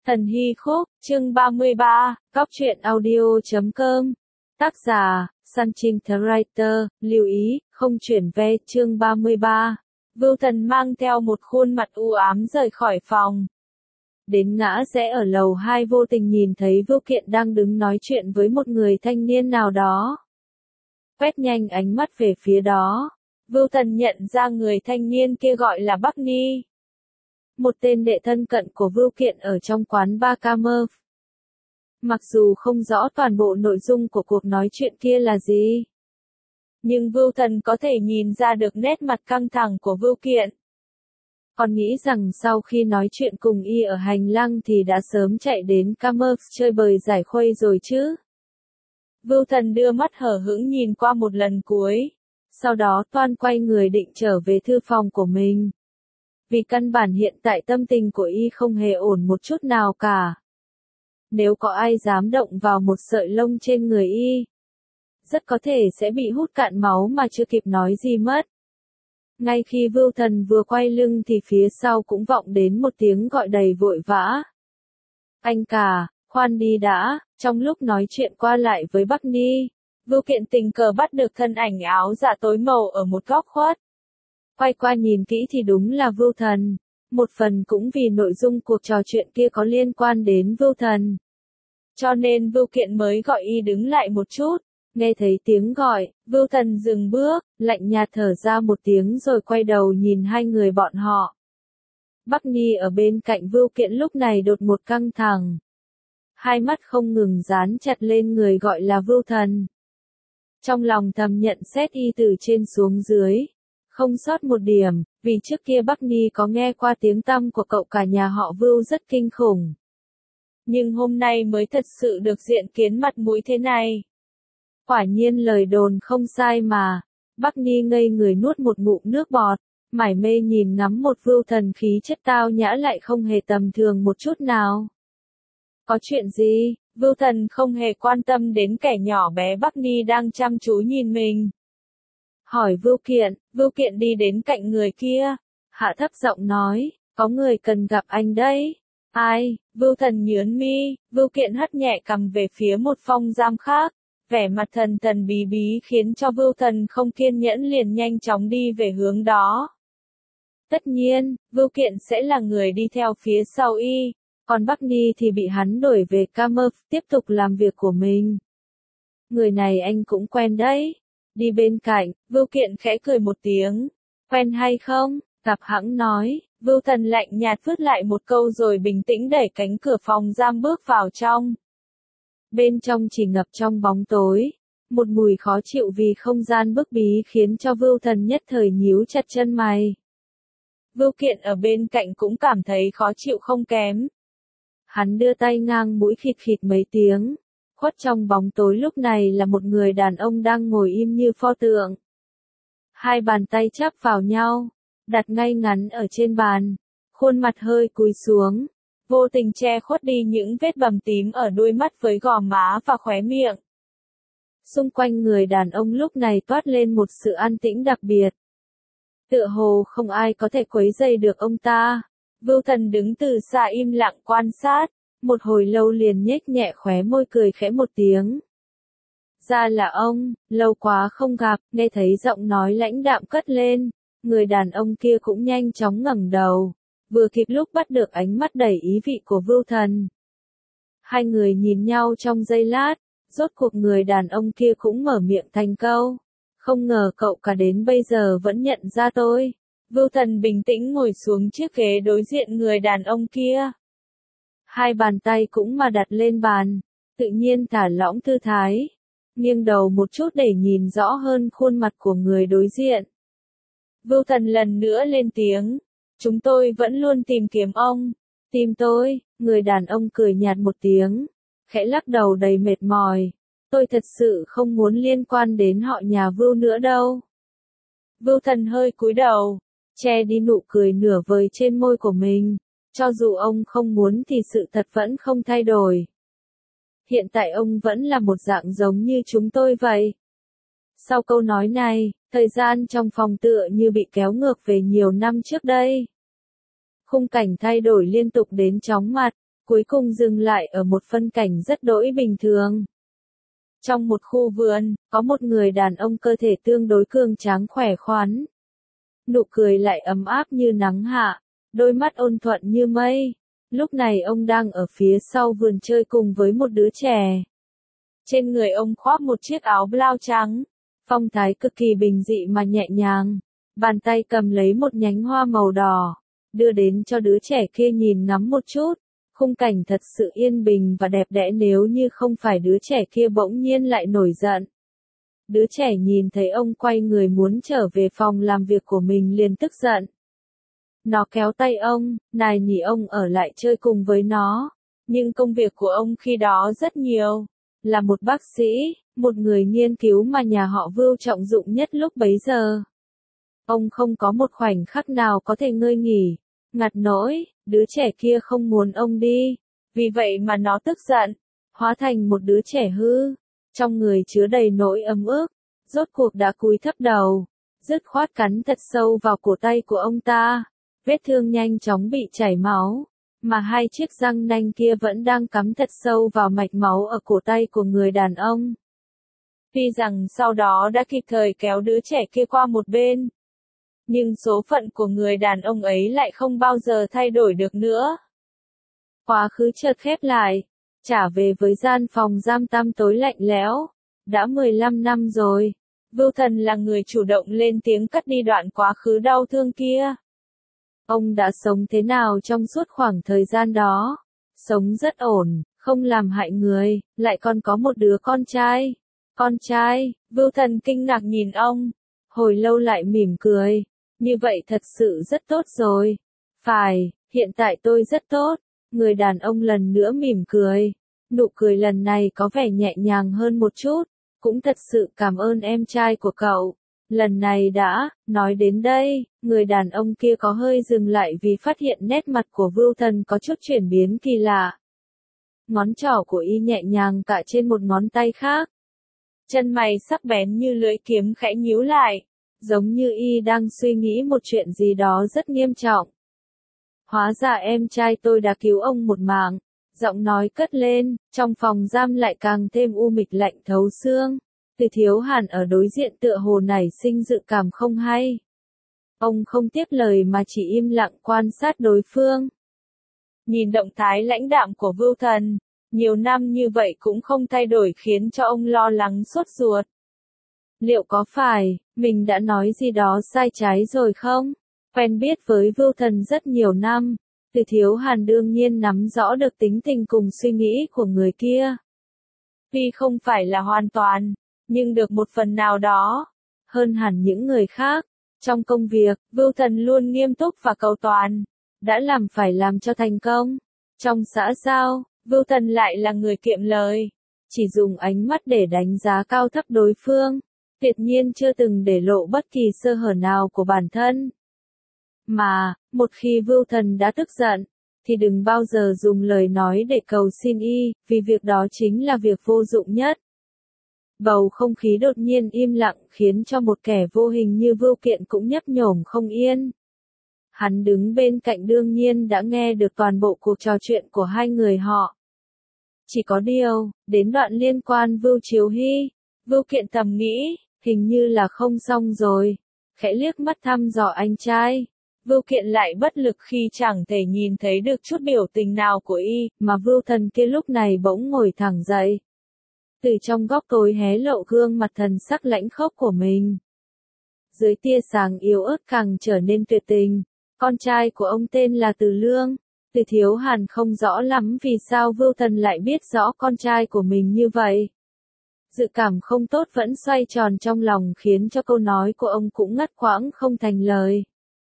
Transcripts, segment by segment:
Thần Hy Khúc, chương 33, Góc truyện audio.com. Tác giả, Sun Trinh The Writer, lưu ý, không chuyển ve, chương 33. Vưu Thần mang theo một khuôn mặt u ám rời khỏi phòng. Đến ngã rẽ ở lầu 2 vô tình nhìn thấy Vưu Kiện đang đứng nói chuyện với một người thanh niên nào đó. Quét nhanh ánh mắt về phía đó, Vưu Thần nhận ra người thanh niên kia gọi là Bắc Ni. Một tên đệ thân cận của Vưu Kiện ở trong quán bar Camera. Mặc dù không rõ toàn bộ nội dung của cuộc nói chuyện kia là gì, nhưng Vưu Thần có thể nhìn ra được nét mặt căng thẳng của Vưu Kiện. Còn nghĩ rằng sau khi nói chuyện cùng y ở hành lang thì đã sớm chạy đến Camera chơi bời giải khuây rồi chứ. Vưu Thần đưa mắt hở hững nhìn qua một lần cuối, sau đó toan quay người định trở về thư phòng của mình. Vì căn bản hiện tại tâm tình của y không hề ổn một chút nào cả. Nếu có ai dám động vào một sợi lông trên người y, rất có thể sẽ bị hút cạn máu mà chưa kịp nói gì mất. Ngay khi Vưu Thần vừa quay lưng thì phía sau cũng vọng đến một tiếng gọi đầy vội vã. Anh cả, khoan đi đã. Trong lúc nói chuyện qua lại với Bắc Ni, Vưu Kiện tình cờ bắt được thân ảnh áo dạ tối màu ở một góc khuất. Quay qua nhìn kỹ thì đúng là Vưu Thần, một phần cũng vì nội dung cuộc trò chuyện kia có liên quan đến Vưu Thần. Cho nên Vưu Kiện mới gọi y đứng lại một chút, nghe thấy tiếng gọi, Vưu Thần dừng bước, lạnh nhạt thở ra một tiếng rồi quay đầu nhìn hai người bọn họ. Bắc Ni ở bên cạnh Vưu Kiện lúc này đột ngột căng thẳng. Hai mắt không ngừng dán chặt lên người gọi là Vưu Thần. Trong lòng thầm nhận xét y từ trên xuống dưới. Không sót một điểm, vì trước kia Bắc Ni có nghe qua tiếng tăm của cậu cả nhà họ Vưu rất kinh khủng. Nhưng hôm nay mới thật sự được diện kiến mặt mũi thế này. Quả nhiên lời đồn không sai mà. Bắc Ni ngây người nuốt một ngụm nước bọt, mải mê nhìn ngắm một Vưu Thần khí chất tao nhã lại không hề tầm thường một chút nào. Có chuyện gì? Vưu Thần không hề quan tâm đến kẻ nhỏ bé Bắc Ni đang chăm chú nhìn mình. Hỏi Vưu Kiện đi đến cạnh người kia, hạ thấp giọng nói, có người cần gặp anh đấy. Ai? Vưu Thần nhướng mi, Vưu Kiện hất nhẹ cằm về phía một phòng giam khác, vẻ mặt thần thần bí bí khiến cho Vưu Thần không kiên nhẫn liền nhanh chóng đi về hướng đó. Tất nhiên, Vưu Kiện sẽ là người đi theo phía sau y, còn Bắc Ni thì bị hắn đuổi về Camera tiếp tục làm việc của mình. Người này anh cũng quen đấy. Đi bên cạnh, Vưu Kiện khẽ cười một tiếng. Quen hay không? Gặp hãng nói. Vưu Thần lạnh nhạt vứt lại một câu rồi bình tĩnh đẩy cánh cửa phòng giam bước vào trong. Bên trong chỉ ngập trong bóng tối. Một mùi khó chịu vì không gian bức bí khiến cho Vưu Thần nhất thời nhíu chặt chân mày. Vưu Kiện ở bên cạnh cũng cảm thấy khó chịu không kém. Hắn đưa tay ngang mũi khịt khịt mấy tiếng. Khuất trong bóng tối lúc này là một người đàn ông đang ngồi im như pho tượng. Hai bàn tay chắp vào nhau, đặt ngay ngắn ở trên bàn, khuôn mặt hơi cúi xuống, vô tình che khuất đi những vết bầm tím ở đuôi mắt với gò má và khóe miệng. Xung quanh người đàn ông lúc này toát lên một sự an tĩnh đặc biệt. Tựa hồ không ai có thể quấy rầy được ông ta. Vưu Thần đứng từ xa im lặng quan sát. Một hồi lâu liền nhếch nhẹ khóe môi cười khẽ một tiếng. Ra là ông, lâu quá không gặp, nghe thấy giọng nói lãnh đạm cất lên, người đàn ông kia cũng nhanh chóng ngẩng đầu, vừa kịp lúc bắt được ánh mắt đầy ý vị của Vưu Thần. Hai người nhìn nhau trong giây lát, rốt cuộc người đàn ông kia cũng mở miệng thành câu. Không ngờ cậu cả đến bây giờ vẫn nhận ra tôi. Vưu Thần bình tĩnh ngồi xuống chiếc ghế đối diện người đàn ông kia. Hai bàn tay cũng mà đặt lên bàn, tự nhiên thả lỏng thư thái, nghiêng đầu một chút để nhìn rõ hơn khuôn mặt của người đối diện. Vưu Thần lần nữa lên tiếng, chúng tôi vẫn luôn tìm kiếm ông. Tìm tôi? Người đàn ông cười nhạt một tiếng, khẽ lắc đầu đầy mệt mỏi. Tôi thật sự không muốn liên quan đến họ nhà Vưu nữa đâu. Vưu Thần hơi cúi đầu, che đi nụ cười nửa vời trên môi của mình. Cho dù ông không muốn thì sự thật vẫn không thay đổi. Hiện tại ông vẫn là một dạng giống như chúng tôi vậy. Sau câu nói này, thời gian trong phòng tựa như bị kéo ngược về nhiều năm trước đây. Khung cảnh thay đổi liên tục đến chóng mặt, cuối cùng dừng lại ở một phân cảnh rất đỗi bình thường. Trong một khu vườn, có một người đàn ông cơ thể tương đối cường tráng khỏe khoắn. Nụ cười lại ấm áp như nắng hạ, đôi mắt ôn thuận như mây. Lúc này ông đang ở phía sau vườn chơi cùng với một đứa trẻ. Trên người ông khoác một chiếc áo blau trắng, phong thái cực kỳ bình dị mà nhẹ nhàng. Bàn tay cầm lấy một nhánh hoa màu đỏ, đưa đến cho đứa trẻ kia nhìn ngắm một chút. Khung cảnh thật sự yên bình và đẹp đẽ nếu như không phải đứa trẻ kia bỗng nhiên lại nổi giận. Đứa trẻ nhìn thấy ông quay người muốn trở về phòng làm việc của mình liền tức giận. Nó kéo tay ông, nài nỉ ông ở lại chơi cùng với nó. Nhưng công việc của ông khi đó rất nhiều. Là một bác sĩ, một người nghiên cứu mà nhà họ Vưu trọng dụng nhất lúc bấy giờ. Ông không có một khoảnh khắc nào có thể ngơi nghỉ. Ngặt nỗi, đứa trẻ kia không muốn ông đi. Vì vậy mà nó tức giận, hóa thành một đứa trẻ hư. Trong người chứa đầy nỗi ấm ức, rốt cuộc đã cúi thấp đầu, dứt khoát cắn thật sâu vào cổ tay của ông ta. Vết thương nhanh chóng bị chảy máu, mà hai chiếc răng nanh kia vẫn đang cắm thật sâu vào mạch máu ở cổ tay của người đàn ông. Tuy rằng sau đó đã kịp thời kéo đứa trẻ kia qua một bên, nhưng số phận của người đàn ông ấy lại không bao giờ thay đổi được nữa. Quá khứ chợt khép lại, trả về với gian phòng giam tăm tối lạnh lẽo. Đã 15 năm rồi, Vưu Thần là người chủ động lên tiếng cắt đi đoạn quá khứ đau thương kia. Ông đã sống thế nào trong suốt khoảng thời gian đó? Sống rất ổn, không làm hại người, lại còn có một đứa con trai. Con trai, Vưu Thần kinh ngạc nhìn ông, hồi lâu lại mỉm cười. Như vậy thật sự rất tốt rồi. Phải, hiện tại tôi rất tốt. Người đàn ông lần nữa mỉm cười. Nụ cười lần này có vẻ nhẹ nhàng hơn một chút. Cũng thật sự cảm ơn em trai của cậu. Lần này đã, nói đến đây, người đàn ông kia có hơi dừng lại vì phát hiện nét mặt của Vưu Thần có chút chuyển biến kỳ lạ. Ngón trỏ của y nhẹ nhàng cạ trên một ngón tay khác. Chân mày sắc bén như lưỡi kiếm khẽ nhíu lại, giống như y đang suy nghĩ một chuyện gì đó rất nghiêm trọng. Hóa ra em trai tôi đã cứu ông một mạng. Giọng nói cất lên, trong phòng giam lại càng thêm u mịch lạnh thấu xương. Từ Thiếu Hàn ở đối diện tựa hồ nảy sinh dự cảm không hay. Ông không tiếp lời mà chỉ im lặng quan sát đối phương. Nhìn động thái lãnh đạm của Vưu Thần, nhiều năm như vậy cũng không thay đổi khiến cho ông lo lắng sốt ruột. Liệu có phải, mình đã nói gì đó sai trái rồi không? Quen biết với Vưu Thần rất nhiều năm, Từ Thiếu Hàn đương nhiên nắm rõ được tính tình cùng suy nghĩ của người kia. Tuy không phải là hoàn toàn, nhưng được một phần nào đó, hơn hẳn những người khác. Trong công việc, Vưu Thần luôn nghiêm túc và cầu toàn, đã làm phải làm cho thành công. Trong xã giao, Vưu Thần lại là người kiệm lời, chỉ dùng ánh mắt để đánh giá cao thấp đối phương, tuyệt nhiên chưa từng để lộ bất kỳ sơ hở nào của bản thân. Mà, một khi Vưu Thần đã tức giận, thì đừng bao giờ dùng lời nói để cầu xin y, vì việc đó chính là việc vô dụng nhất. Bầu không khí đột nhiên im lặng khiến cho một kẻ vô hình như Vưu Kiện cũng nhấp nhổm không yên. Hắn đứng bên cạnh đương nhiên đã nghe được toàn bộ cuộc trò chuyện của hai người họ. Chỉ có điều, đến đoạn liên quan Vưu Chiếu Hy, Vưu Kiện thầm nghĩ, hình như là không xong rồi. Khẽ liếc mắt thăm dò anh trai. Vưu Kiện lại bất lực khi chẳng thể nhìn thấy được chút biểu tình nào của y, mà Vưu Thần kia lúc này bỗng ngồi thẳng dậy. Từ trong góc tối hé lộ gương mặt thần sắc lãnh khốc của mình. Dưới tia sáng yếu ớt càng trở nên tuyệt tình. Con trai của ông tên là Từ Lương. Từ Thiếu Hàn không rõ lắm vì sao Vưu Thần lại biết rõ con trai của mình như vậy. Dự cảm không tốt vẫn xoay tròn trong lòng khiến cho câu nói của ông cũng ngắt quãng không thành lời.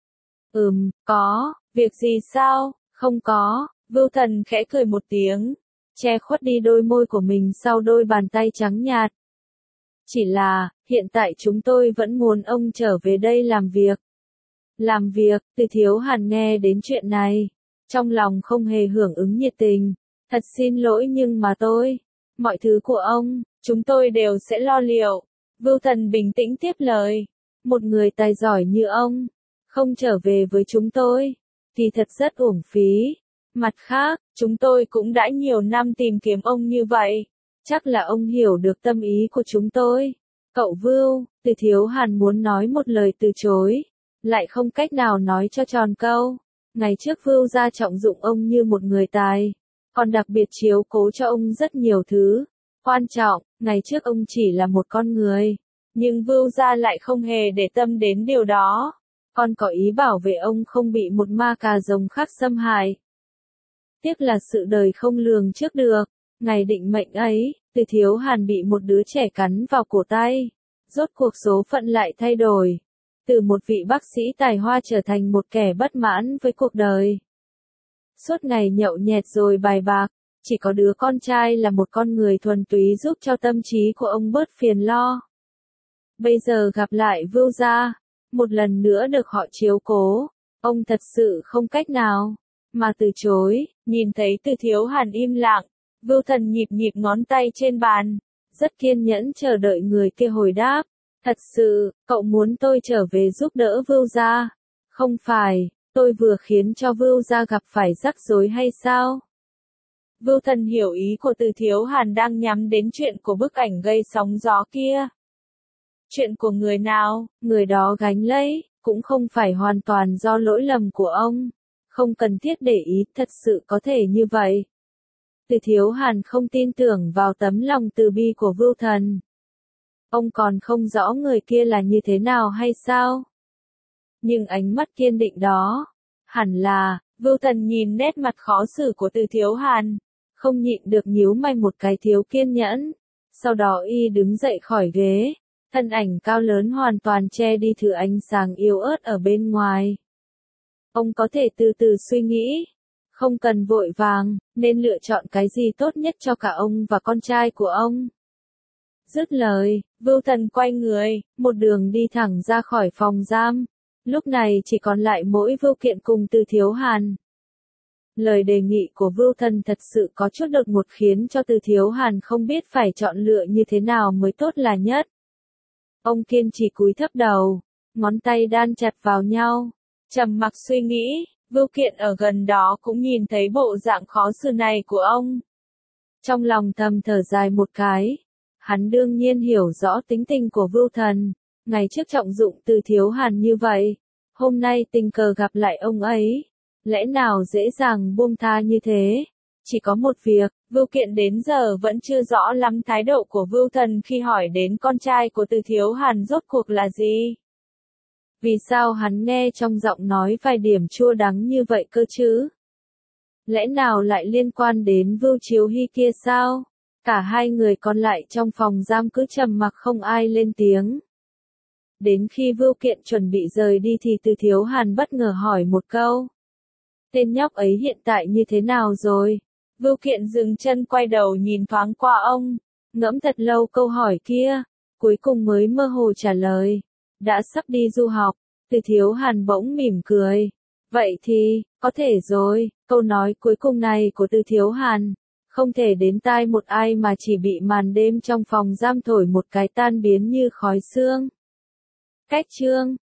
Có, việc gì sao? Không có. Vưu Thần khẽ cười một tiếng, che khuất đi đôi môi của mình sau đôi bàn tay trắng nhạt. Chỉ là, hiện tại chúng tôi vẫn muốn ông trở về đây làm việc. Làm việc, Từ Thiếu Hàn nghe đến chuyện này, trong lòng không hề hưởng ứng nhiệt tình. Thật xin lỗi nhưng mà mọi thứ của ông, chúng tôi đều sẽ lo liệu. Vưu Thần bình tĩnh tiếp lời. Một người tài giỏi như ông, không trở về với chúng tôi, thì thật rất uổng phí. Mặt khác, chúng tôi cũng đã nhiều năm tìm kiếm ông như vậy. Chắc là ông hiểu được tâm ý của chúng tôi. Cậu Vưu, Từ Thiếu Hàn muốn nói một lời từ chối, lại không cách nào nói cho tròn câu. Ngày trước Vưu gia trọng dụng ông như một người tài, còn đặc biệt chiếu cố cho ông rất nhiều thứ. Quan trọng, ngày trước ông chỉ là một con người, nhưng Vưu gia lại không hề để tâm đến điều đó. Còn có ý bảo vệ ông không bị một ma cà rồng khác xâm hại. Tiếc là sự đời không lường trước được. Ngày định mệnh ấy, Từ Thiếu Hàn bị một đứa trẻ cắn vào cổ tay. Rốt cuộc số phận lại thay đổi. Từ một vị bác sĩ tài hoa trở thành một kẻ bất mãn với cuộc đời. Suốt ngày nhậu nhẹt rồi bài bạc, chỉ có đứa con trai là một con người thuần túy giúp cho tâm trí của ông bớt phiền lo. Bây giờ gặp lại Vưu gia, một lần nữa được họ chiếu cố, ông thật sự không cách nào mà từ chối. Nhìn thấy Từ Thiếu Hàn im lặng, Vưu Thần nhịp nhịp ngón tay trên bàn, rất kiên nhẫn chờ đợi người kia hồi đáp. Thật sự, cậu muốn tôi trở về giúp đỡ Vưu gia? Không phải, tôi vừa khiến cho Vưu gia gặp phải rắc rối hay sao? Vưu Thần hiểu ý của Từ Thiếu Hàn đang nhắm đến chuyện của bức ảnh gây sóng gió kia. Chuyện của người nào, người đó gánh lấy, cũng không phải hoàn toàn do lỗi lầm của ông. Không cần thiết để ý, thật sự có thể như vậy. Từ Thiếu Hàn không tin tưởng vào tấm lòng từ bi của Vưu Thần. Ông còn không rõ người kia là như thế nào hay sao? Nhưng ánh mắt kiên định đó, hẳn là, Vưu Thần nhìn nét mặt khó xử của Từ Thiếu Hàn, không nhịn được nhíu mày một cái thiếu kiên nhẫn. Sau đó y đứng dậy khỏi ghế, thân ảnh cao lớn hoàn toàn che đi thứ ánh sáng yếu ớt ở bên ngoài. Ông có thể từ từ suy nghĩ, không cần vội vàng, nên lựa chọn cái gì tốt nhất cho cả ông và con trai của ông. Dứt lời, Vưu Thần quay người, một đường đi thẳng ra khỏi phòng giam. Lúc này chỉ còn lại mỗi Vưu Kiện cùng Từ Thiếu Hàn. Lời đề nghị của Vưu Thần thật sự có chút đột ngột khiến cho Từ Thiếu Hàn không biết phải chọn lựa như thế nào mới tốt là nhất. Ông kiên trì cúi thấp đầu, ngón tay đan chặt vào nhau, trầm mặc suy nghĩ. Vưu Kiện ở gần đó cũng nhìn thấy bộ dạng khó xử này của ông. Trong lòng thầm thở dài một cái. Hắn đương nhiên hiểu rõ tính tình của Vưu Thần. Ngày trước trọng dụng Từ Thiếu Hàn như vậy, hôm nay tình cờ gặp lại ông ấy, lẽ nào dễ dàng buông tha như thế? Chỉ có một việc, Vưu Kiện đến giờ vẫn chưa rõ lắm thái độ của Vưu Thần khi hỏi đến con trai của Từ Thiếu Hàn rốt cuộc là gì. Vì sao hắn nghe trong giọng nói vài điểm chua đắng như vậy cơ chứ? Lẽ nào lại liên quan đến Vưu Chiếu Hy kia sao? Cả hai người còn lại trong phòng giam cứ trầm mặc không ai lên tiếng. Đến khi Vưu Kiện chuẩn bị rời đi thì Từ Thiếu Hàn bất ngờ hỏi một câu. Tên nhóc ấy hiện tại như thế nào rồi? Vưu Kiện dừng chân quay đầu nhìn thoáng qua ông, ngẫm thật lâu câu hỏi kia, cuối cùng mới mơ hồ trả lời. Đã sắp đi du học. Từ Thiếu Hàn bỗng mỉm cười. Vậy thì, có thể rồi. Câu nói cuối cùng này của Từ Thiếu Hàn không thể đến tai một ai mà chỉ bị màn đêm trong phòng giam thổi một cái tan biến như khói sương. Cách chương